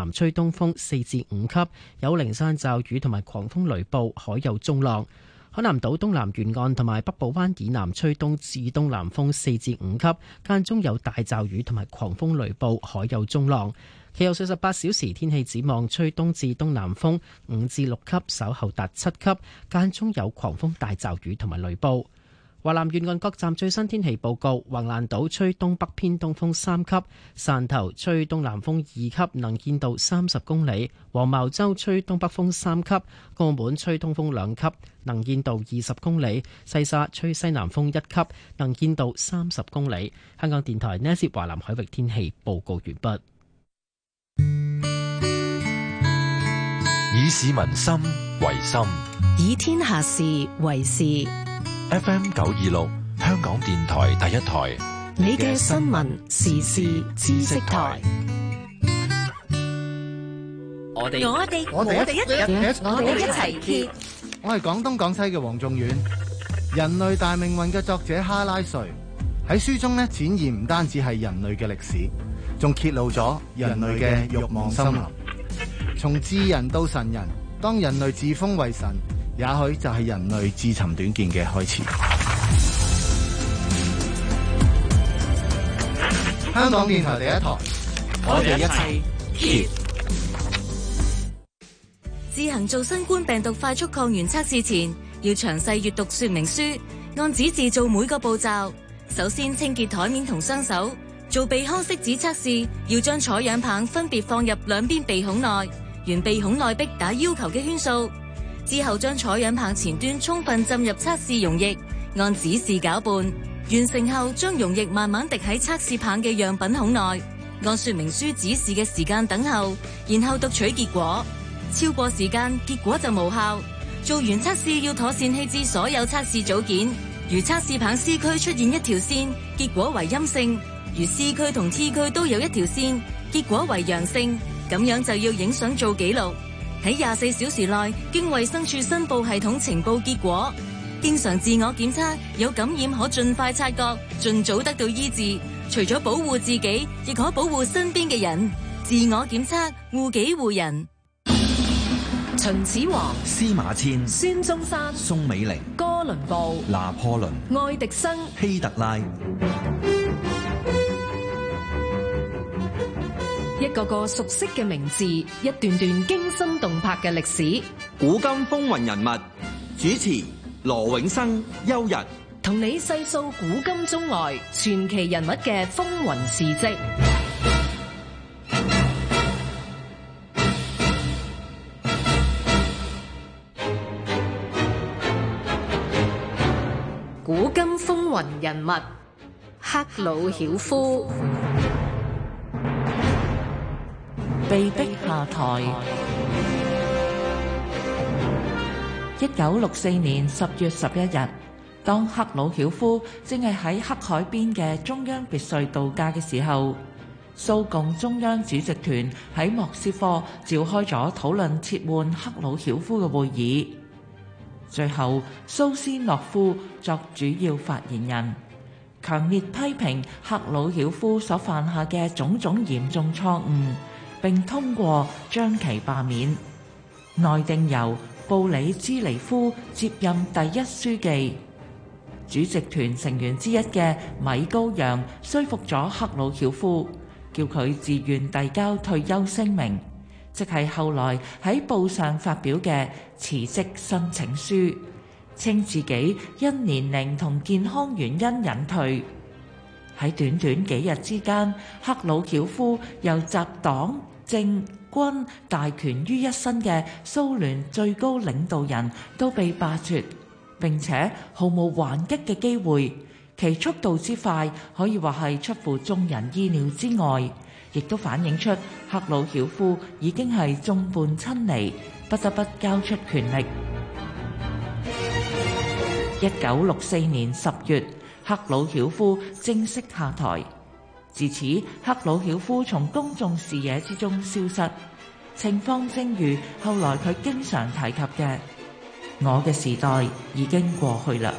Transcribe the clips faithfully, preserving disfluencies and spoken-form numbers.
南吹東風四至五級，有零散驟雨同埋狂風雷暴，海有中浪。海南島東南沿岸同埋北部灣以南吹東至東南風四至五級，間中有大驟雨同埋狂風雷暴，海有中浪。其後四十八小時天氣展望，吹東至東南風五至六級，稍後達七級，間中有狂風大驟雨同埋雷暴。華南沿岸各站最新天氣報告：橫瀾島吹東北偏東風三級，汕頭吹東南風二級，能見度三十公里；黃茅洲吹東北風三級，澳門吹東風兩級，能見度二十公里；西沙吹西南風一級，能見度三十公里。香港電台呢一節華南海域天氣報告完畢。 以市民心為心， 以天下事為事。 F M 九二六，香港電台第一台， 你嘅新聞時事知識台。 我哋我哋我哋一我哋一齊揭。 我係廣東廣西嘅黃仲遠。人類大命運嘅作者哈拉瑞喺書中呢，展現唔單止係人類嘅歷史，仲揭露咗人類嘅慾望森林。從智人到神人，當人類自封為神，也許就係人類自尋短見嘅開始。香港電台第一台，我哋一齊揭。 自行做新冠病毒快速抗原測試前，要詳細閱讀說明書，按指示做每個步驟。首先清潔台面同雙手。做鼻腔拭子測試，要將採樣棒分別放入兩邊鼻孔內，沿鼻孔內壁打要求嘅圈數。之後將採樣棒前端充分浸入測試溶液，按指示攪拌。完成後，將溶液慢慢滴喺測試棒嘅樣品孔內，按說明書指示嘅時間等候，然後讀取結果。超過時間，結果就無效。做完測試要妥善棄置所有測試組件。如測試棒 C 區出現一條線，結果為陰性；如 C 區同 T 區都有一條線，結果為陽性。咁樣就要影相做記錄。喺廿四小時內經衛生署申報系統呈報結果。經常自我檢測，有感染可盡快察覺，盡早得到醫治。除咗保護自己，亦可保護身邊嘅人。自我檢測，護己護人。 秦始皇、 司馬遷、 孫中山、 宋美齡、 哥倫布、 拿破崙、 愛迪生、 希特拉， 一個個熟悉嘅名字，一段段驚心動魄嘅歷史。 古今風雲人物，主持羅永生、邱日， 同你細數古今中外傳奇人物嘅風雲事跡。古今風雲人物，克魯曉夫被逼下台。一九六四年十月十一日，當克魯曉夫正係喺黑海邊嘅中央別墅度假嘅時候，蘇共中央主席團喺莫斯科召開咗討論撤換克魯曉夫嘅會議。最後，蘇斯諾夫作主要發言人，強烈批評克魯曉夫所犯下嘅種種嚴重錯誤，並通過將其罷免。內定由布里茲尼夫接任第一書記。主席團成員之一嘅米高揚說服咗克魯曉夫，叫佢自願遞交退休聲明，即係後來喺報上發表嘅辭職申請書，稱自己因年齡同健康原因隱退。喺短短幾日之間，克魯曉夫由集黨政軍大權於一身嘅蘇聯最高領導人都被罷黜，並且毫無還擊嘅機會。其速度之快，可以話係出乎眾人意料之外，亦都反映出克魯曉夫已經係眾叛親離，不得不交出權力。一九六四年十月，克魯曉夫正式下台。自此，克魯曉夫從公眾視野之中消失，情況正如後來佢經常提及嘅：我嘅時代已經過去啦。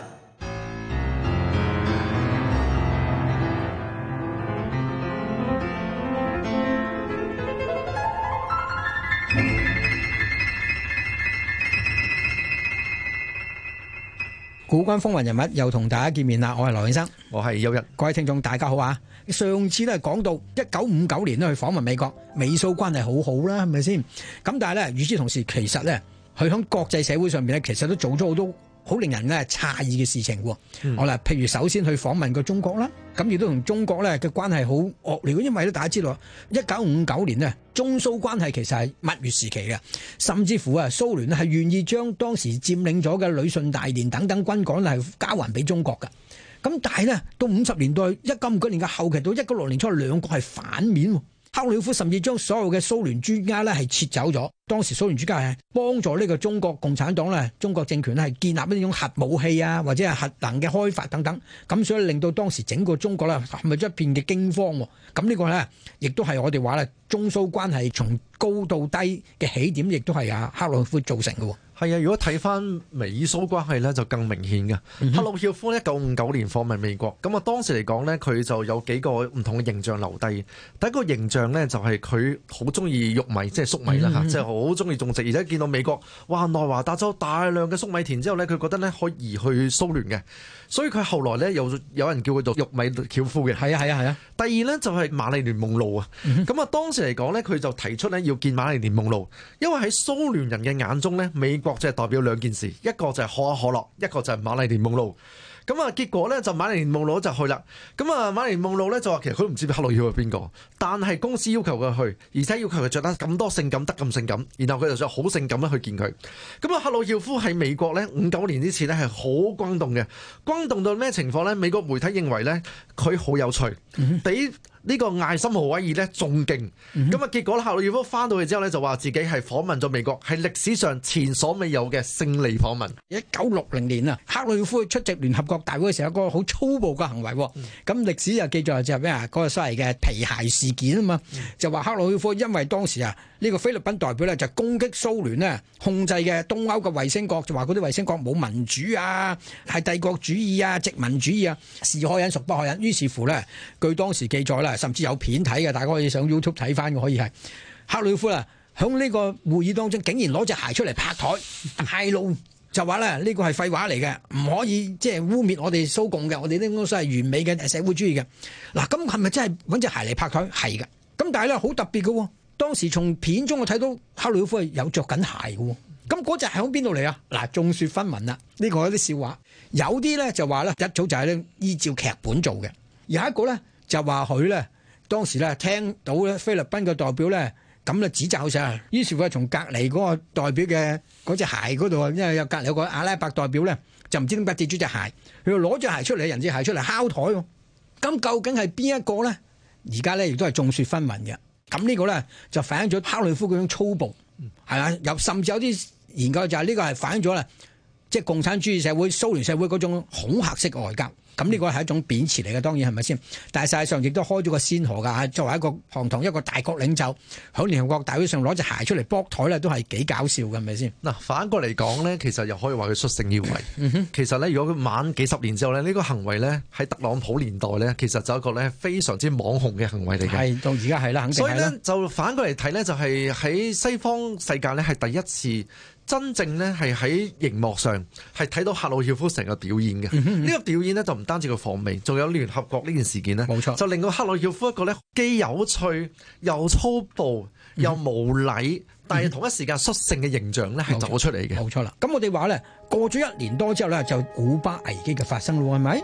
古今風雲人物又同大家見面啦，我係羅永生， 我係邱日， 各位聽眾大家好啊！上次咧講到一九五九年咧去訪問美國，美蘇關係好好啦，係咪先？咁但係咧，與此同時，其實咧佢喺國際社會上邊咧，其實都做咗好多好令人咧詫異嘅事情喎。嗯、我嗱，譬如首先去訪問過中國啦，咁亦都同中國咧嘅關係好惡劣，因為咧大家知道，一九五九年呢，中蘇關係其實係蜜月時期嘅，甚至乎啊蘇聯咧係願意將當時佔領咗嘅旅順大連等等軍港係交還俾中國嘅。咁但係呢，到五十年代一九五九年嘅後期到一九六年初，兩國係反面，赫魯曉夫甚至將所有嘅蘇聯專家咧係撤走咗。當時蘇聯專家係幫助呢個中國共產黨咧，中國政權咧係建立呢種核武器啊，或者係核能嘅開發等等。咁所以令到當時整個中國咧陷入咗一片嘅驚慌。咁呢個咧亦都係我哋話咧，中蘇關係從高到低嘅起點，亦都係啊赫魯曉夫造成嘅。 係啊，如果睇翻美蘇關係咧，就更明顯嘅。嗯、赫魯曉夫一九五九年訪問美國，咁啊當時嚟講呢，佢就有幾個唔同嘅形象留低。第一個形象呢，就係佢好中意玉米，即係粟米啦嚇，即係好中意種植，而且見到美國哇內華達州大量嘅粟米田之後呢，佢覺得呢可以去蘇聯嘅，所以佢後來呢，有有人叫佢做玉米曉夫嘅。係啊係啊係啊。第二呢，就係瑪麗蓮夢露啊，咁啊、嗯、當時嚟講呢，佢就提出呢要見瑪麗蓮夢露，因為喺蘇聯人嘅眼中呢，美國即係代表兩件事，一個就係可口可樂，一個就係瑪麗蓮夢露。咁啊，結果咧就瑪麗蓮夢露就去啦。咁啊，瑪麗蓮夢露咧就話其實佢都唔知赫魯曉夫係邊個，但係公司要求佢去，而且要求佢着得咁多性感，得咁性感，然後佢就想好性感咁去見佢。咁啊，赫魯曉夫喺美國咧五九年之前咧係好轟動嘅，轟動到咩情況咧？美國媒體認為咧佢好有趣，比呢個艾森豪威爾咧仲勁。咁啊、嗯哼，結果赫魯曉夫翻到去之後咧就話自己係訪問咗美國，係歷史上前所未有嘅勝利訪問。一九六零年啊，赫魯曉夫出席聯合國大會嘅時候，一個好粗暴嘅行為。咁、嗯、歷史就記載就係咩啊？嗰、那個所謂嘅皮鞋事件啊嘛，嗯、就話赫魯曉夫因為當時啊呢個菲律賓代表咧就攻擊蘇聯咧控制嘅東歐嘅衛星國，就話嗰啲衛星國冇民主啊，係帝國主義啊、殖民主義啊，是可忍孰不可忍。於是乎咧，據當時記載啦，甚至有片睇嘅，大家可以上 YouTube 睇翻嘅，可以係赫魯曉夫啊，響呢個會議當中竟然攞隻鞋出嚟拍台，大怒就話咧呢個係廢話嚟嘅，唔可以即係污蔑我哋蘇共嘅，我哋呢個係完美嘅社會主義嘅。嗱，咁係咪真係揾隻鞋嚟拍台？係嘅。咁但係咧好特別嘅，當時從片中我睇到赫魯曉夫係有着緊鞋嘅。咁嗰隻係響邊度嚟啊？嗱，眾說紛紜啦，呢個有啲笑話。有啲咧就話咧一早就係咧依照劇本做嘅，而有一個咧就話佢咧當時咧聽到咧菲律賓嘅代表咧咁咧指責佢成，於是乎係從隔離嗰個代表嘅嗰隻鞋嗰度，因為有隔離有個阿拉伯代表咧，就唔知點解跌咗隻鞋，佢就攞隻鞋出嚟，人隻鞋出嚟敲台喎。咁究竟係邊一個咧？而家咧亦都係眾說紛紜嘅。咁呢個咧就反映咗赫魯曉夫嗰種粗暴，係嘛？有甚至有啲研究就係呢個係反映咗啦，即係共產主義社會、蘇聯社會嗰種恐嚇式嘅外交。咁呢個係一種貶詞嚟嘅，當然係咪先？但係實際上亦都開咗個先河㗎。作為一個堂堂一個大國領袖，喺聯合國大會上攞隻鞋出嚟卜台咧，都係幾搞笑嘅，係咪先？嗱，反過嚟講呢，其實又可以話佢率性要為。嗯、哼其實呢，如果佢晚幾十年之後呢，呢、呢個行為呢，喺特朗普年代呢，其實就一個呢非常之網紅嘅行為嚟嘅。係到而家係啦，肯定係啦。所以呢，就反過嚟睇呢，就係喺西方世界呢，係第一次。真正咧係喺熒幕上係睇到赫魯曉夫成個表演嘅，呢、嗯、個表演咧就唔單止個訪美，仲有聯合國呢件事件咧，冇錯，就令到赫魯曉夫一個咧既有趣又粗暴又無禮，嗯、但係同一時間率性嘅形象咧係走出嚟嘅。冇錯啦，咁我哋話咧過咗一年多之後咧，就古巴危機嘅發生咯，係咪？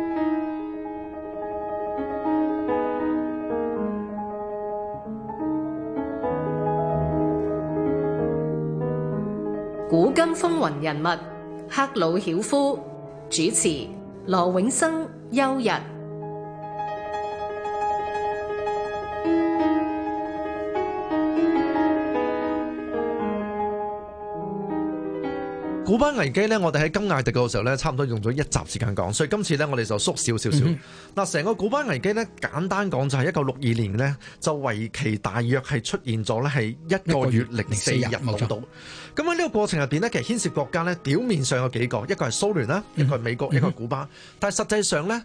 古今風雲人物，赫魯曉夫，主持羅永生、邱日。 古巴危機呢，我哋喺金艾迪嘅時候呢，差唔多用咗一集時間講，所以今次呢，我哋就縮少少少。嗱、嗯，成個古巴危機呢，簡單講就係一九六二年呢，就為期大約係出現咗呢係一個月零四日冇到。咁喺呢個過程入邊呢，其實牽涉國家呢，表面上有幾個，一個係蘇聯啦，一個係美國，嗯、一個係古巴。但係實際上呢，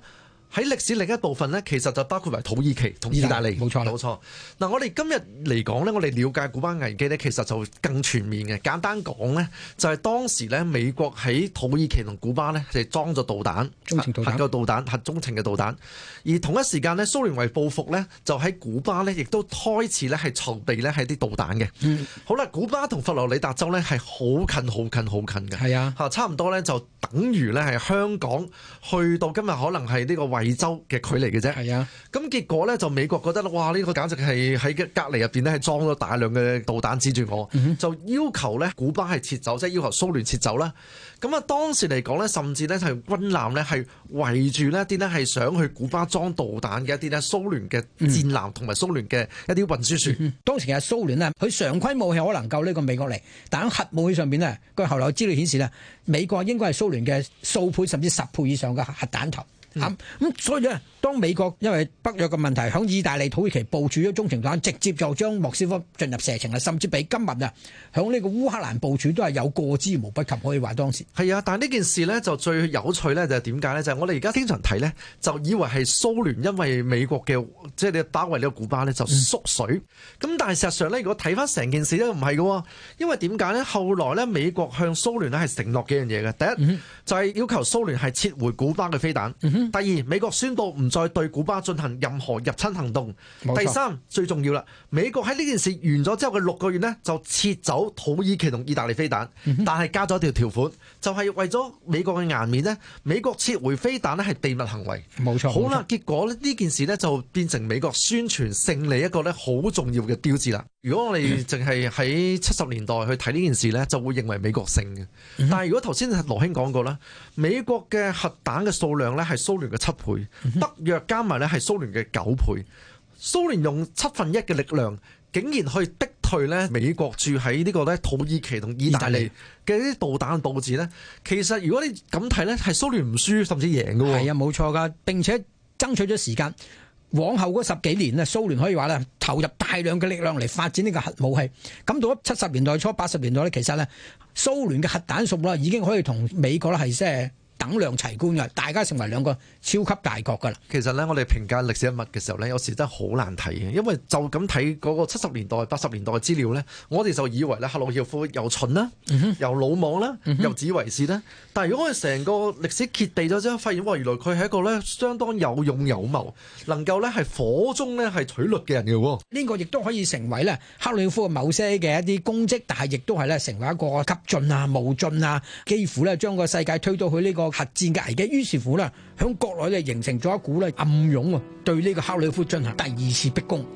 喺歷史另一部分咧，其實就包括埋土耳其同意大利。 冇錯， 冇錯。嗱，我哋今日嚟講咧，我哋了解古巴危機咧，其實就更全面嘅。簡單講咧，就係當時咧，美國喺土耳其同古巴咧，係裝咗導彈、 中程導彈、 核嘅導彈、核中程嘅導彈。而同一時間咧，蘇聯為報復咧，就喺古巴咧，亦都開始咧係籌備咧係啲導彈嘅。嗯。好啦，古巴同佛羅里達州咧係好近、好近、好近嘅。 係啊， 嚇，差唔多咧就等於咧係香港去到今日可能係呢個惠州嘅距離嘅啫。 係啊， 咁結果咧就美國覺得哇，呢個簡直係喺隔離入邊咧係裝咗大量嘅導彈指住我，嗯、就要求咧古巴係撤走，即係要求蘇聯撤走啦。咁啊當時嚟講咧，甚至咧係軍艦咧係圍住呢一啲咧係想去古巴裝導彈嘅一啲咧蘇聯嘅戰艦同埋蘇聯嘅一啲運輸船。 嗯嗯、當時其實蘇聯呢，佢常規武器可能夠呢個美國嚟，但喺核武器上邊呢，據後來資料顯示呢，美國應該係蘇聯嘅數倍甚至十倍以上嘅核彈頭。咁咁、嗯、所以咧，當美國因為北約嘅問題，響意大利、土耳其部署咗中程導彈，直接就將莫斯科進入射程啦，甚至比今日啊，響呢個烏克蘭部署都係有過之無不及，可以話當時。係啊，但係呢件事呢，就最有趣呢，就係點解呢？就係、是、我哋而家經常睇呢，就以為係蘇聯因為美國嘅即係你包圍呢個古巴呢，就縮水。咁、嗯、但係事實上呢，如果睇翻成件事咧，唔係嘅，因為點解呢？後來呢，美國向蘇聯咧係承諾幾樣嘢嘅。第一、嗯、就係、是、要求蘇聯係撤回古巴嘅飛彈。嗯第二，美國宣布唔再對古巴進行任何入侵行動。第三，最重要啦，美國喺呢件事完咗之後嘅六個月呢，就撤走土耳其同意大利飛彈，嗯、但係加咗一條條款，就係、是、為咗美國嘅顏面呢，美國撤回飛彈呢係秘密行為。冇錯。好啦，結果呢呢件事呢，就變成美國宣傳勝利一個呢好重要嘅標誌啦。如果我哋淨係喺七十年代去睇呢件事呢，就會認為美國勝嘅。嗯、但係如果頭先羅兄講過啦，美國嘅核彈嘅數量呢係蘇聯嘅七倍，北約加埋咧係蘇聯嘅九倍，蘇聯用七分一嘅力量，竟然去逼退咧美國駐喺呢個咧土耳其同意大利嘅啲導彈佈置咧。其實如果你咁睇咧，係蘇聯唔輸甚至贏嘅。 係啊，冇錯噶，並且爭取咗時間。往後嗰十幾年咧，蘇聯可以話咧投入大量嘅力量嚟發展呢個核武器。咁到咗七十年代初、八十年代咧，其實咧蘇聯嘅核彈數咧已經可以同美國咧係即係等量齊觀嘅，大家成為兩個超級大國噶啦。 其實咧，我哋評價歷史人物嘅時候咧，有時真係好難睇嘅，因為就咁睇嗰個七十年代、八十年代嘅資料咧，我哋就以為咧赫魯曉夫又蠢啦，嗯、又魯莽啦，嗯、又自以為是啦。但係如果我哋成個歷史揭秘咗之後，發現哇，原來佢係一個咧相當有勇有謀，能夠咧係火中咧係取栗嘅人嘅喎。 呢個亦都可以成為咧赫魯曉夫嘅某些嘅一啲功績，但係亦都係咧成為一個急進啊、冒進啊，幾乎咧將個世界推到去呢個核戰嘅危機。於是乎咧，響國內咧形成咗一股咧暗湧啊，對呢個赫魯曉夫進行第二次逼宮。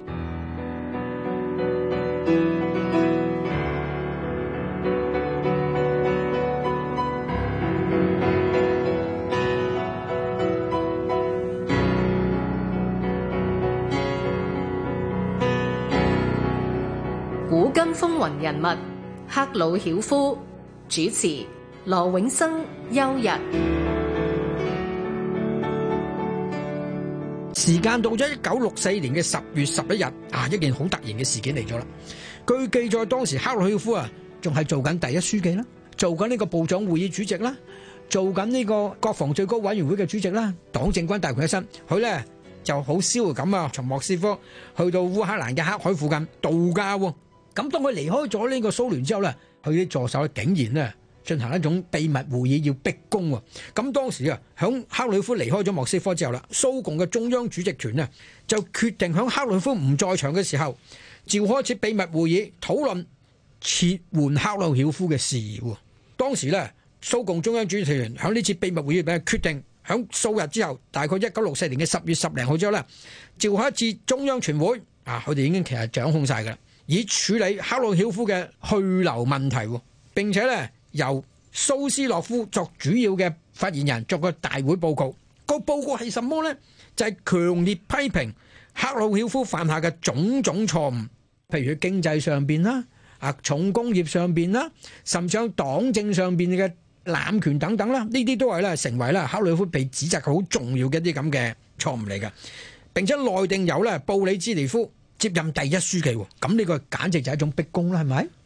古今風雲人物，赫魯曉夫。主持羅永生、邱日。 時間到咗一九六四年嘅十月十一日啊，一件好突然嘅事件嚟咗啦。據記載，當時赫魯曉夫啊，仲係做緊第一書記啦，做緊呢個部長會議主席啦，做緊呢個國防最高委員會嘅主席啦，黨政軍大權一身。佢咧就好逍遙咁啊，從莫斯科去到烏克蘭嘅黑海附近度假。咁當佢離開咗呢個蘇聯之後咧，佢啲助手竟然咧進行一種秘密會議，要逼宮。咁當時啊，響赫魯曉夫離開咗莫斯科之後啦，蘇共嘅中央主席團呢就決定響赫魯曉夫唔在場嘅時候，召開一次秘密會議，討論撤換赫魯曉夫嘅事宜。當時呢，蘇共中央主席團響呢次秘密會議入邊決定，響數日之後，大概一九六四年嘅十月十零號之後呢，召開一次中央全會。啊，佢哋已經其實掌控晒噶啦，以處理赫魯曉夫嘅去留問題，並且咧由蘇斯洛夫作主要嘅發言人作個大會報告。個報告係什麼呢？就係、是、強烈批評赫魯曉夫犯下嘅種種錯誤，譬如佢經濟上邊啦、啊重工業上邊啦，甚至喺黨政上邊嘅濫權等等啦，呢啲都係咧成為咧赫魯曉夫被指責嘅好重要嘅一啲咁嘅錯誤嚟嘅。並且內定由咧布里茲尼夫接任第一書記，咁呢個簡直就係一種逼宮啦，係咪？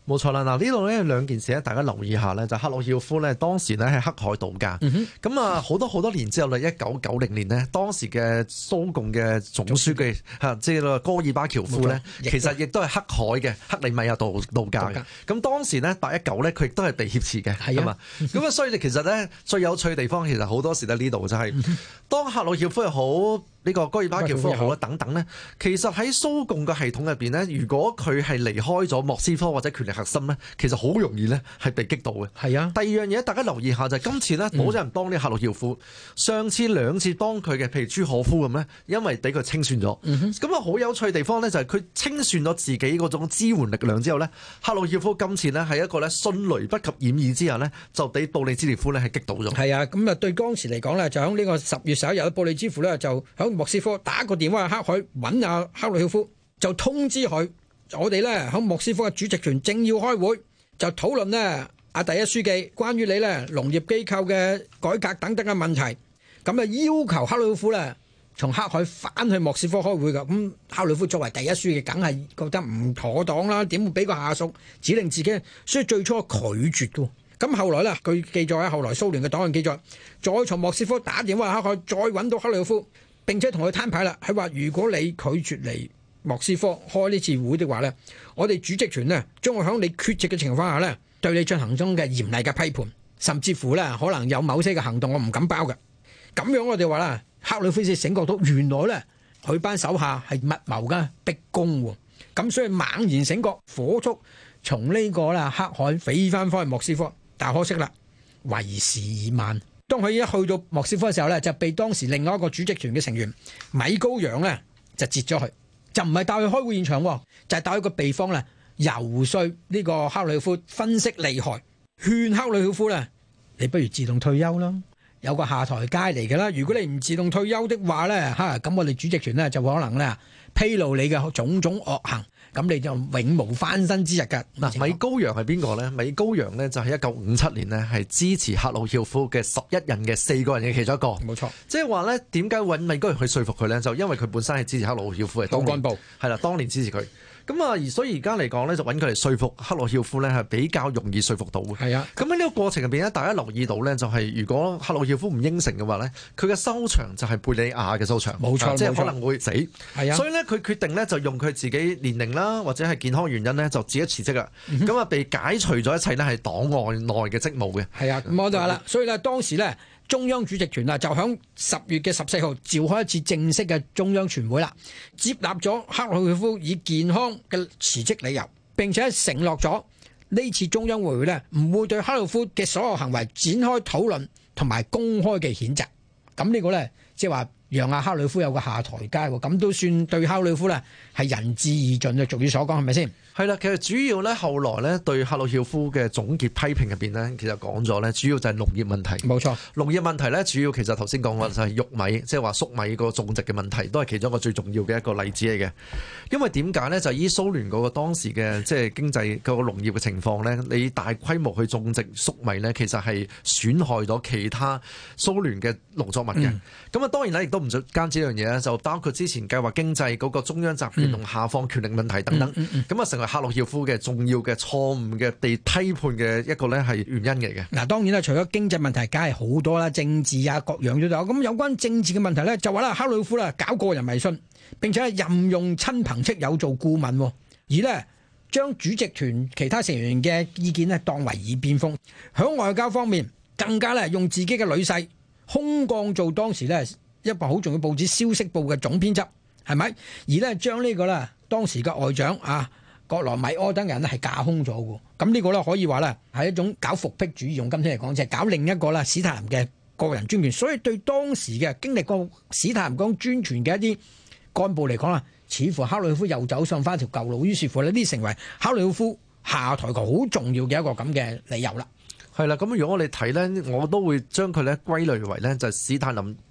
冇錯啦，嗱呢度咧兩件事咧，大家留意下咧，就赫魯曉夫咧當時咧喺黑海度假，咁啊好多好多年之後咧，一九九零年呢，當時嘅蘇共嘅總書記嚇，即係個戈爾巴喬夫咧，其實亦都係黑海嘅克里米亞度度假嘅。咁當時呢，八一九咧，佢亦都係被挾持嘅，係嘛？咁啊，所以你其實咧最有趣嘅地方，其實好多時喺呢度就係、是、當赫魯曉夫又好。呢個戈爾巴喬夫好啦，等等咧，其實喺蘇共嘅系統入邊咧，如果佢係離開咗莫斯科或者權力核心咧，其實好容易咧係被擊倒嘅。係啊。第二樣嘢，大家留意下就係、是、今次咧冇咗人幫呢赫魯曉夫，上次兩次幫佢嘅，譬如朱可夫咁咧，因為俾佢清算咗。咁啊好有趣嘅地方咧，就係佢清算咗自己嗰種支援力量之後咧，赫魯曉夫今次咧係一個咧迅雷不及掩耳之下咧，就俾布里茲列夫咧係擊倒咗。 係啊，咁啊對當時嚟講咧，就喺呢個十月十一日，布里茲夫咧就喺莫斯科打個電話去黑海揾阿赫魯曉夫，就通知佢，我哋咧喺莫斯科嘅主席團正要開會，就討論呢阿第一書記關於你咧農業機構嘅改革等等嘅問題，咁啊要求赫魯曉夫咧從黑海翻去莫斯科開會㗎。咁赫魯曉夫作為第一書記，梗係覺得唔妥當啦，點會俾個下屬指令自己？所以最初拒絕㗎。咁後來咧，佢記載喺後來蘇聯嘅檔案記載，再從莫斯科打電話去黑海，再揾到赫魯曉夫。並且同佢攤牌啦，佢話如果你拒絕嚟莫斯科開呢次會的話呢，我哋主席團呢將會喺你缺席嘅情況下呢，對你進行中嘅嚴厲嘅批判，甚至乎呢可能有某些嘅行動我唔敢包嘅。咁樣我哋話啦，赫魯曉夫先醒覺到原來呢佢班手下係密謀嘅逼宮喎，咁所以猛然醒覺，火速從呢個啦黑海飛翻返去莫斯科，但可惜啦，為時已晚。當佢一去到莫斯科嘅時候咧，就被當時另外一個主席團嘅成員米高揚咧就截咗佢，就唔係帶佢開會現場，就係帶佢個地方咧游說呢個赫魯曉夫分析利害，勸赫魯曉夫咧，你不如自動退休啦，有個下台階嚟㗎啦。如果你唔自動退休的話咧，嚇咁我哋主席團咧就可能咧披露你嘅種種惡行。咁你就永無翻身之日㗎。 嗱，米高揚係邊個呢？米高揚呢就係一九五七年呢係支持赫魯曉夫嘅十一人嘅四個人嘅其中一個。冇錯，即係話呢點解揾米高揚去說服佢呢？就因為佢本身係支持赫魯曉夫嘅黨幹部，係啦，當年支持佢。咁啊，而所以而家嚟講咧，就揾佢嚟說服赫魯曉夫咧，係比較容易說服到嘅。係啊，咁喺呢個過程入邊咧，大家留意到咧，就係如果赫魯曉夫唔應承嘅話咧，佢嘅收場就係貝里亞嘅收場，冇錯，即係可能會死。係啊，所以咧，佢決定咧就用佢自己年齡啦，或者係健康原因咧，就自己辭職啦。咁啊、嗯，被解除咗一切咧係黨外內嘅職務嘅。係啊，咁我就話啦，所以咧當時咧。中央主席團啊，就響十月嘅十四號召開一次正式嘅中央全會啦，接納咗赫魯曉夫以健康嘅辭職理由，並且承諾咗呢次中央會議呢唔會對赫魯曉夫嘅所有行為展開討論同埋公開嘅譴責。咁呢個呢，即係話讓阿赫魯曉夫有個下台階喎，咁都算對赫魯曉夫呢係仁至義盡嘅，俗語所講係咪先？係啦，其實主要咧後來咧對赫魯曉夫嘅總結批評入邊咧，其實講咗咧，主要就係農業問題。冇錯，農業問題咧，主要其實頭先講過就係玉米，即係話粟米個種植嘅問題，都係其中一個最重要嘅一個例子嚟嘅。因為點解咧？就係依蘇聯嗰個當時嘅即係經濟嗰個農業嘅情況咧，你大規模去種植粟米咧，其實係損害咗其他蘇聯嘅農作物嘅。咁啊、嗯，當然咧亦都唔單止呢樣嘢咧，就包括之前計劃經濟嗰個中央集權同下放權力問題等等。咁啊、嗯，嗯嗯、成為赫魯曉夫嘅重要嘅錯誤嘅被批判嘅一個咧係原因嚟嘅。嗱，當然啦，除咗經濟問題，梗係好多啦，政治啊各樣都有。咁有關政治嘅問題咧，就話啦，赫魯曉夫啦搞個人迷信，並且任用親朋戚友做顧問，而呢將主席團其他成員嘅意見咧當為耳邊風。響外交方面，更加咧用自己嘅女婿空降做當時咧一部好重要報紙《消息報》嘅總編輯，係咪？而呢將呢個咧當時嘅外長啊格羅米柯等人咧係架空咗嘅。咁呢個咧可以話咧係一種搞復辟主義，用今天嚟講就係搞另一個啦史太林嘅個人專權。所以對當時嘅經歷過史太林講專權嘅一啲幹部嚟講啦，似乎赫魯曉夫又走上翻條舊路，於是乎呢啲成為赫魯曉夫下台個好重要嘅一個咁嘅理由啦。係啦，咁如果我哋睇咧，我都會將佢咧歸類為咧就係史太林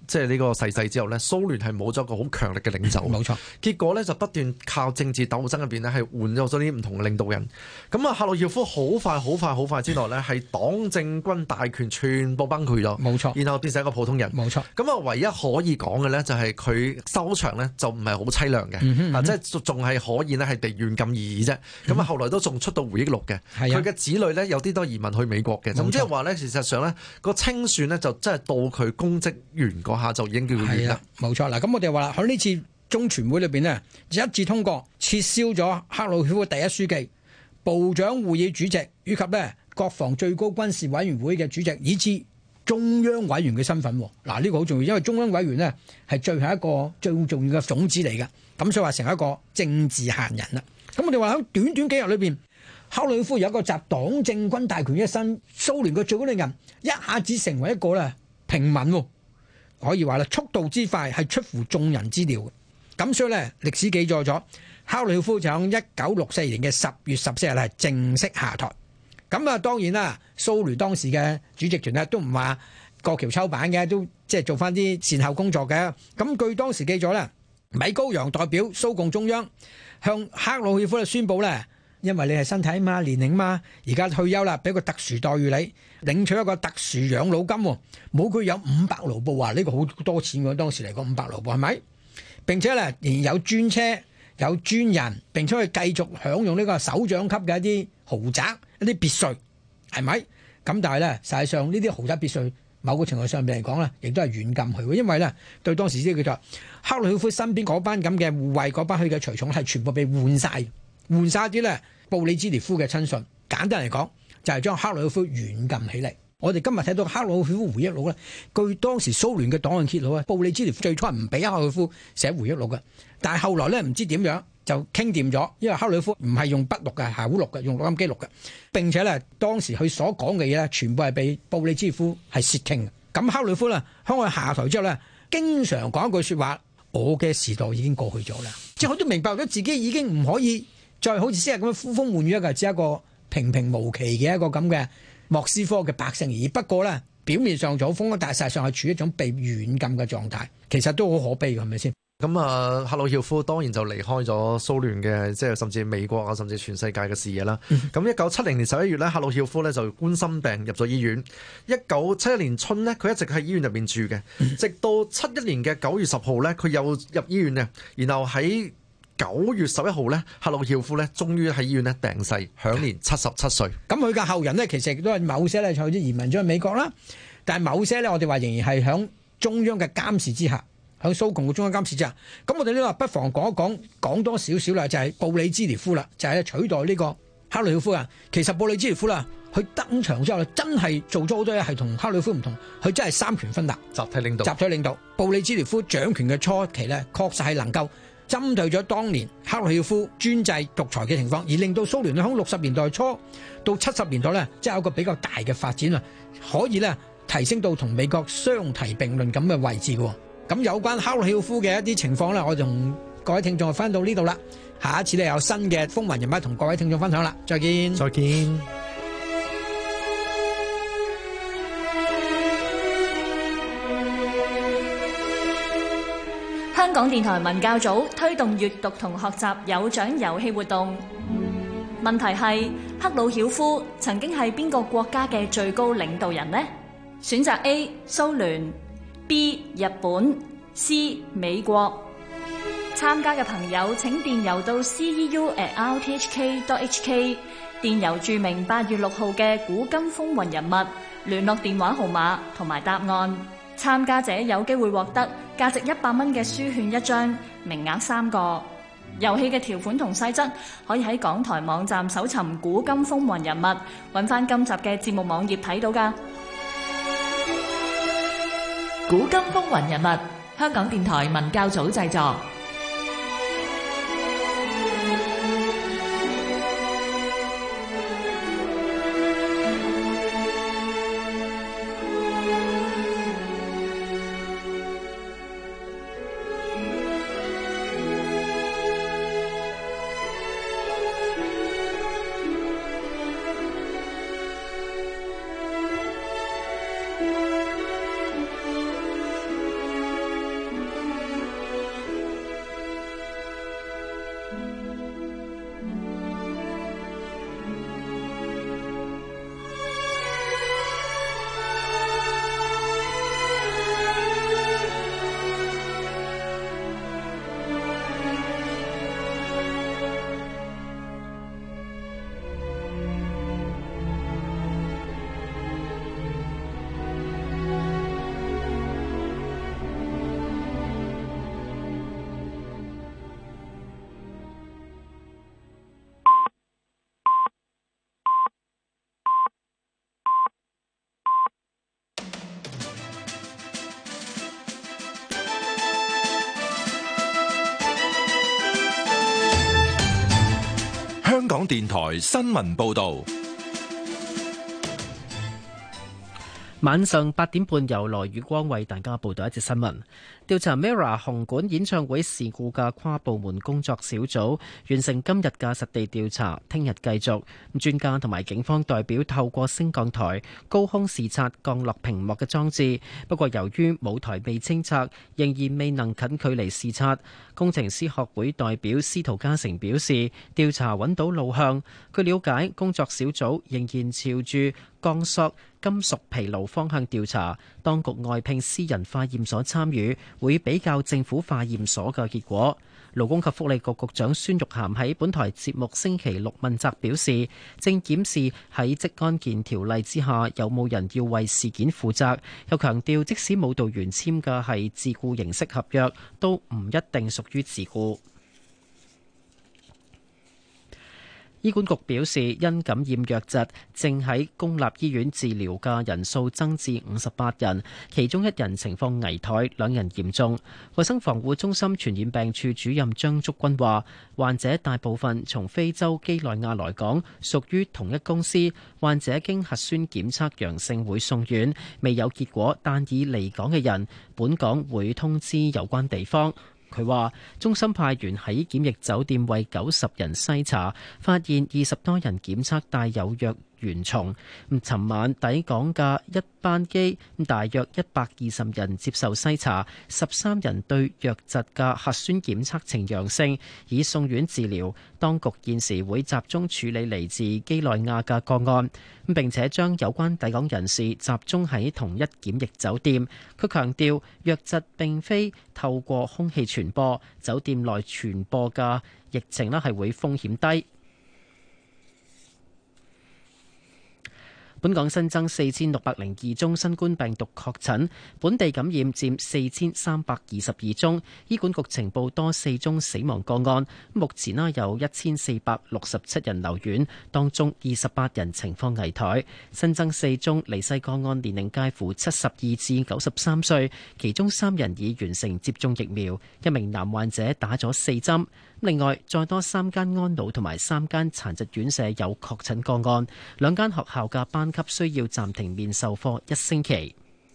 即係呢個逝世之後咧，蘇聯係冇咗一個好強力嘅領袖。 冇錯， 結果咧就不斷靠政治鬥爭入邊咧係換咗咗啲唔同嘅領導人。咁啊，赫魯曉夫好快、好快、好快之內咧係黨政軍大權全部崩潰咗。 冇錯， 然後變成一個普通人。 冇錯。 咁啊，唯一可以講嘅咧就係佢收場咧就唔係好凄涼嘅， 嗯啊，即係仲係可以咧係被軟禁而已啫。咁啊、嗯，後來都仲出到回憶錄嘅。佢嘅子女咧有啲都移民去美國嘅。咁即係話咧，事實上咧個清算咧就真係到佢公職完嗰下就已經叫佢完啦。 冇錯啦。咁我哋話啦，喺呢次中全會裏邊呢，一致通過撤銷咗赫魯曉夫第一書記、部長會議主席以及咧國防最高軍事委員會嘅主席，以至中央委員嘅身份。嗱，呢個好重要，因為中央委員呢係最後一個最重要嘅種子嚟嘅。咁所以話成一個政治閒人啦。咁我哋話喺短短幾日裏邊，赫魯曉夫有一個集黨政軍大權於一身，蘇聯嘅最高領人一下子成為一個咧平民，可以話啦，速度之快係出乎眾人之料嘅。咁所以咧，歷史記載咗赫魯曉夫就喺一九六四年嘅十月十四日係正式下台。咁啊，當然啦，蘇聯當時嘅主席團咧都唔話過橋抽板嘅，都即係做翻啲善後工作嘅。咁據當時記載咧，米高揚代表蘇共中央向赫魯曉夫咧宣佈咧，因為你係身體嘛、年齡嘛，而家退休啦，俾個特殊待遇你，領取一個特殊養老金，每個月有五百盧布啊！呢個好多錢喎，當時嚟講五百盧布係咪？並且咧仍然有專車、有專人，並且可以繼續享用呢個首長級嘅一啲豪宅、一啲別墅，係咪？咁但係咧，實際上呢啲豪宅別墅，某個程度上邊嚟講咧，亦都係軟禁佢，因為咧對當時啲叫做赫魯曉夫身邊嗰班咁嘅護衛嗰班佢嘅隨從係全部被換晒，換晒啲咧布里茲涅夫嘅親信。簡單嚟講，就係將赫魯曉夫軟禁起嚟。我哋今日睇到赫魯曉夫回憶錄咧，據當時蘇聯嘅檔案揭露啊，布里茲涅夫最初係唔俾赫魯曉夫寫回憶錄嘅，但係後來咧唔知點樣就傾掂咗，因為赫魯曉夫唔係用筆錄嘅，係口錄嘅，用錄音機錄嘅。並且咧當時佢所講嘅嘢咧，全部係被布里茲涅夫係竊聽嘅。咁赫魯曉夫咧，喺佢下台之後咧，經常講一句説話：我嘅時代已經過去咗啦。即係佢都明白咗自己已經唔可以再好似昔日咁樣呼風喚雨一個，只係一個平平無奇嘅一個咁嘅莫斯科嘅百姓而已。不過咧，表面上就好風光，但係實際上係處於一種被軟禁嘅狀態，其實都好可悲嘅，係咪先？ 咁啊，赫魯曉夫當然就離開咗蘇聯嘅，即係甚至美國啊，甚至全世界嘅視野啦。咁一九七零年十一月咧，赫魯曉夫咧就冠心病入咗醫院。一九七一年春呢，佢一直喺醫院入邊住嘅，直到七一年嘅九月十號咧，佢又入醫院嘅，然後喺九月十一號咧，赫魯曉夫咧終於喺醫院咧病逝，享年七十七歲。 咁佢嘅後人呢，其實亦都係某些咧就移民咗去美國啦，但係某些咧我哋話仍然係響中央嘅監視之下。喺蘇共嘅中央監視之下，咁我哋呢個不妨講一講，講多少少啦，就係布里茲涅夫啦，就係取代呢個赫魯曉夫啊。其實布里茲涅夫啦，佢登場之後真係做咗好多嘢，係同赫魯曉夫唔同，佢真係三權分立， 集體領導。 集體領導。布里茲涅夫掌權嘅初期呢，確實係能夠針對咗當年赫魯曉夫專制獨裁嘅情況，而令到蘇聯喺六十年代初到七十年代呢，即係有一個比較大嘅發展啊，可以呢提升到同美國相提並論咁嘅位置嘅。咁有關赫魯曉夫嘅一啲情況咧，我就同各位聽眾翻到呢度啦。下一次咧有新嘅風雲人物同各位聽眾分享啦。再見， 再見。 香港電台文教組推動閱讀同學習有獎遊戲活動。問題係赫魯曉夫曾經係邊個國家嘅最高領導人呢？選擇 A 蘇聯。B 日本 C 美國。參加嘅朋友請電郵到 c e u at r t h k dot h k， 電郵注明八月六號嘅古今風雲人物、聯絡電話號碼同埋答案。參加者有機會獲得價值一百蚊嘅書券一張，名額三個。遊戲嘅條款同細則可以喺港台網站搜尋古今風雲人物，揾翻今集嘅節目網頁睇到㗎。 古今風雲人物，香港電台文教組製作。 港電台新聞報道。 晚上八點半，由羅宇光為大家報道一節新聞。調查 MIRROR 紅館演唱會事故嘅跨部門工作小組完成今日嘅實地調查，聽日繼續。專家同埋警方代表透過升降台高空視察降落屏幕嘅裝置，不過由於舞台未清拆，仍然未能近距離視察。工程師學會代表司徒嘉誠表示，調查揾到路向。據了解，工作小組仍然朝住鋼索金屬疲勞方向調查，當局外聘私人化驗所參與，會比較政府化驗所嘅結果。勞工及福利局局長孫玉菡喺本台節目星期六問責表示，正檢視喺職安健條例之下有冇人要為事件負責，又強調即使舞蹈員簽嘅係自僱形式合約，都唔一定屬於自僱。醫管局表示，因感染瘧疾，正喺公立醫院治療嘅人數增至五十八人，其中一人情況危殆，兩人嚴重。衛生防護中心傳染病處主任張竹君話，患者大部分從非洲幾內亞來港，屬於同一公司。患者經核酸檢測陽性會送院，未有結果，但已離港嘅人，本港會通知有關地方。佢話：中心派員喺檢疫酒店為九十人篩查，發現二十多人檢測帶有瘧原蟲。咁，尋晚抵港嘅一班機，大約一百二十人接受篩查，十三人對瘧疾嘅核酸檢測呈陽性，已送院治療。當局現時會集中處理嚟自基內亞嘅個案，並且將有關抵港人士集中喺同一檢疫酒店。佢強調，瘧疾並非透過空氣傳播，酒店內傳播嘅疫情咧係會風險低。本港新增四千六百零二宗新冠病毒確診，本地感染佔四千三百二十二宗。醫管局呈報多四宗死亡個案，目前呢有一千四百六十七人留院，當中二十八人情況危殆。新增四宗離世個案，年齡介乎七十二至九十三歲，其中三人已完成接種疫苗，一名男患者打咗四針。另外，再多三間安老同埋三間殘疾院舍有確診個案，兩間學校嘅班級需要暫停面授課一星期。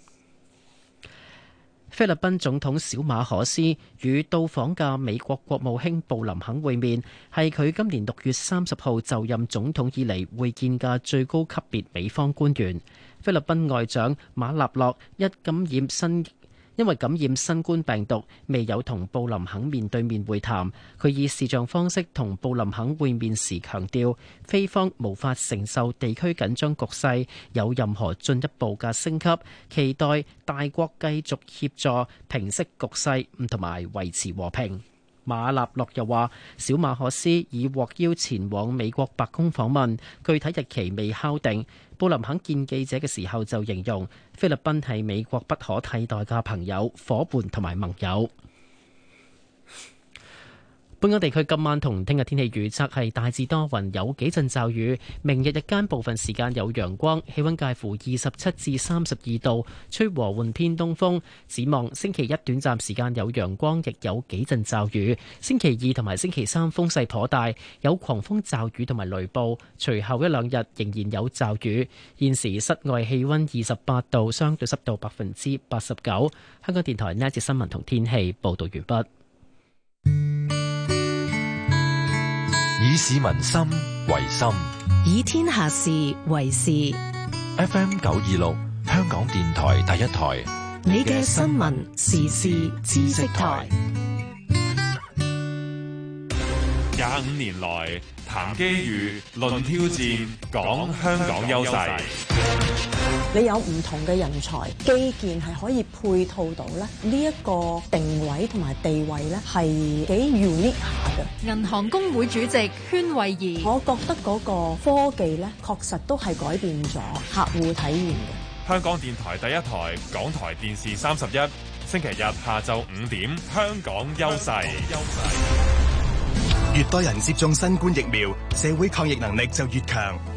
菲律賓總統小馬可斯與到訪嘅美國國務卿布林肯會面，係佢今年六月三十號就任總統以嚟會見嘅最高級別美方官員。菲律賓外長馬納洛一感染新因為感染新冠病毒，未有同布林肯面對面會談。佢以視像方式同布林肯會面時強調，菲方無法承受地區緊張局勢有任何進一步嘅升級，期待大國繼續協助平息局勢同埋維持和平。馬納洛又話，小馬可斯已獲邀前往美國白宮訪問，具體日期未敲定。布林肯見記者嘅時候就形容菲律賓係美國不可替代嘅朋友、夥伴同埋盟友。本港地區今晚同聽日天氣預測係大致多雲，有幾陣驟雨。明日日間部分時間有陽光，氣溫介乎二十七至三十二度，吹和緩偏東風。展望星期一短暫時間有陽光，亦有幾陣驟雨。星期二同埋星期三風勢頗大，有狂風驟雨同埋雷暴。隨後一兩日仍然有驟雨。現時室外氣溫二十八度，相對濕度百分之八十九。香港電台呢一節新聞同天氣報道完畢。 以市民心為心， 以天下事為事。 F M 九二六，香港電台第一台， 你嘅新聞時事知識台。 廿五年來談機遇、論挑戰、講香港優勢。 你有唔同嘅人才，基建係可以配套到咧，呢一個定位同埋地位咧係幾 unique 下嘅。 銀行公會主席禤惠儀， 我覺得嗰個科技咧確實都係改變咗客戶體驗嘅。 香港電台第一台，港台電視三十一，星期日下晝五點，香港優勢。優勢。 越多人接種新冠疫苗，社會抗疫能力就越強。